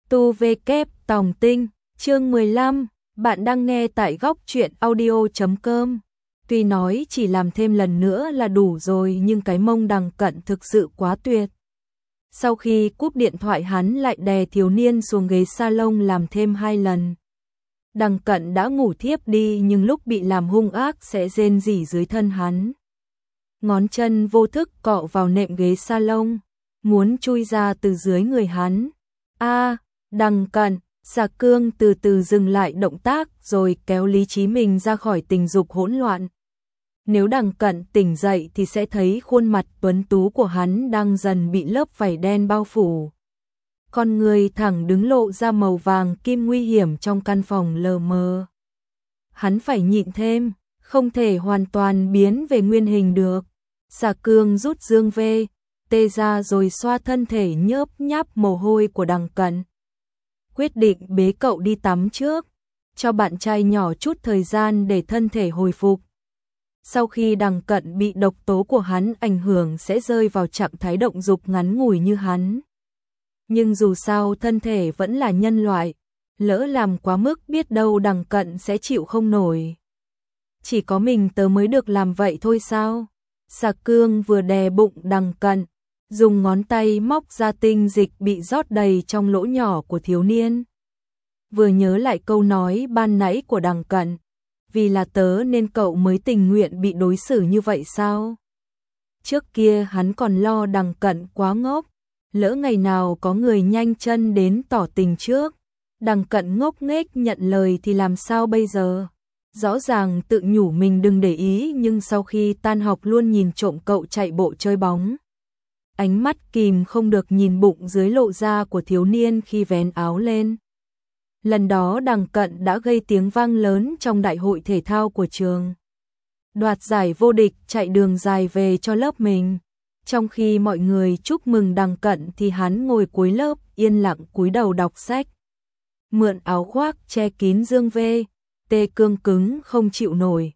Tu V Kép Tòng Tinh, chương 15, bạn đang nghe tại góc truyện audio.com. Tuy nói chỉ làm thêm lần nữa là đủ rồi nhưng cái mông Đằng Cận thực sự quá tuyệt. Sau khi cúp điện thoại hắn lại đè thiếu niên xuống ghế salon làm thêm 2 lần. Đằng Cận đã ngủ thiếp đi nhưng lúc bị làm hung ác sẽ rên rỉ dưới thân hắn. Ngón chân vô thức cọ vào nệm ghế salon, muốn chui ra từ dưới người hắn. Đằng Cận, Dạ Cương từ từ dừng lại động tác rồi kéo lý trí mình ra khỏi tình dục hỗn loạn. Nếu Đằng Cận tỉnh dậy thì sẽ thấy khuôn mặt tuấn tú của hắn đang dần bị lớp vảy đen bao phủ. Con người thẳng đứng lộ ra màu vàng kim nguy hiểm trong căn phòng lờ mờ. Hắn phải nhịn thêm, không thể hoàn toàn biến về nguyên hình được. Dạ Cương rút dương về, tê ra rồi xoa thân thể nhớp nháp mồ hôi của Đằng Cận. Quyết định bế cậu đi tắm trước, cho bạn trai nhỏ chút thời gian để thân thể hồi phục. Sau khi Đằng Cận bị độc tố của hắn ảnh hưởng sẽ rơi vào trạng thái động dục ngắn ngủi như hắn. Nhưng dù sao thân thể vẫn là nhân loại, lỡ làm quá mức biết đâu Đằng Cận sẽ chịu không nổi. Chỉ có mình tớ mới được làm vậy thôi sao? Dạ Cương vừa đè bụng Đằng Cận, dùng ngón tay móc ra tinh dịch bị rót đầy trong lỗ nhỏ của thiếu niên. Vừa nhớ lại câu nói ban nãy của Đằng Cận, vì là tớ nên cậu mới tình nguyện bị đối xử như vậy sao? Trước kia hắn còn lo Đằng Cận quá ngốc, lỡ ngày nào có người nhanh chân đến tỏ tình trước, Đằng Cận ngốc nghếch nhận lời thì làm sao bây giờ? Rõ ràng tự nhủ mình đừng để ý nhưng sau khi tan học luôn nhìn trộm cậu chạy bộ chơi bóng. Ánh mắt kìm không được nhìn bụng dưới lộ ra của thiếu niên khi vén áo lên. Lần đó Đằng Cận đã gây tiếng vang lớn trong đại hội thể thao của trường. Đoạt giải vô địch chạy đường dài về cho lớp mình. Trong khi mọi người chúc mừng Đằng Cận thì hắn ngồi cuối lớp yên lặng cúi đầu đọc sách. Mượn áo khoác che kín dương vê, tê cương cứng không chịu nổi.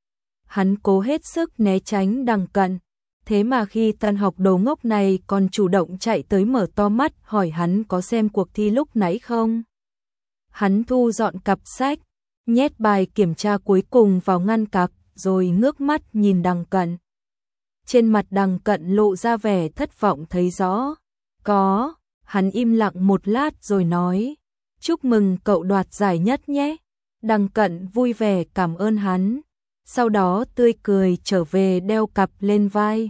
Hắn cố hết sức né tránh Đằng Cận. Thế mà khi tan học đồ ngốc này còn chủ động chạy tới mở to mắt hỏi hắn có xem cuộc thi lúc nãy không. Hắn thu dọn cặp sách, nhét bài kiểm tra cuối cùng vào ngăn cặp rồi ngước mắt nhìn Đằng Cận. Trên mặt Đằng Cận lộ ra vẻ thất vọng thấy rõ. Hắn im lặng một lát rồi nói, chúc mừng cậu đoạt giải nhất nhé. Đằng Cận vui vẻ cảm ơn hắn. Sau đó tươi cười trở về đeo cặp lên vai.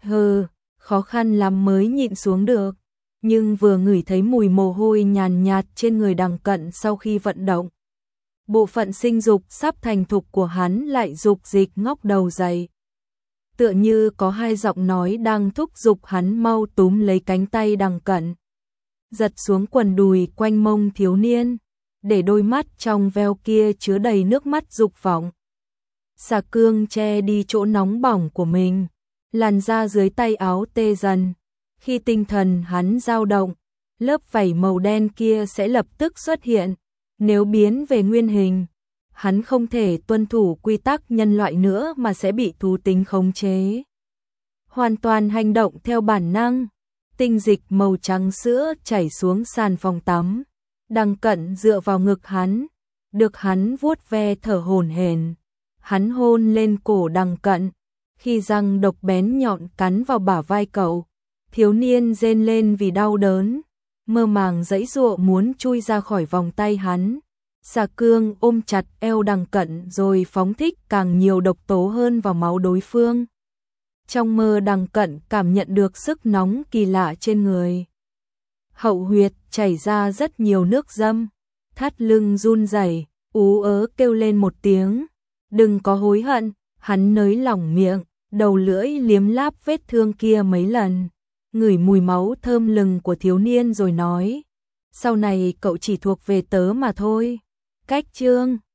Khó khăn lắm mới nhịn xuống được. Nhưng vừa ngửi thấy mùi mồ hôi nhàn nhạt trên người Đằng Cận sau khi vận động. Bộ phận sinh dục sắp thành thục của hắn lại dục dịch ngóc đầu dậy. Tựa như có hai giọng nói đang thúc giục hắn mau túm lấy cánh tay Đằng Cận. Giật xuống quần đùi quanh mông thiếu niên, để đôi mắt trong veo kia chứa đầy nước mắt dục vọng. Dạ Cương che đi chỗ nóng bỏng của mình, làn da dưới tay áo tê dần. Khi tinh thần hắn dao động, lớp vảy màu đen kia sẽ lập tức xuất hiện. Nếu biến về nguyên hình, hắn không thể tuân thủ quy tắc nhân loại nữa mà sẽ bị thú tính khống chế. Hoàn toàn hành động theo bản năng, tinh dịch màu trắng sữa chảy xuống sàn phòng tắm. Đằng Cận dựa vào ngực hắn, được hắn vuốt ve thở hổn hển. Hắn hôn lên cổ Đằng Cận, khi răng độc bén nhọn cắn vào bả vai cậu, thiếu niên rên lên vì đau đớn, mơ màng giãy giụa muốn chui ra khỏi vòng tay hắn. Dạ Cương ôm chặt eo Đằng Cận rồi phóng thích càng nhiều độc tố hơn vào máu đối phương. Trong mơ Đằng Cận cảm nhận được sức nóng kỳ lạ trên người. Hậu huyệt chảy ra rất nhiều nước dâm, thắt lưng run rẩy, ú ớ kêu lên một tiếng. Đừng có hối hận, hắn nới lỏng miệng, đầu lưỡi liếm láp vết thương kia mấy lần, ngửi mùi máu thơm lừng của thiếu niên rồi nói, sau này cậu chỉ thuộc về tớ mà thôi. Cách chương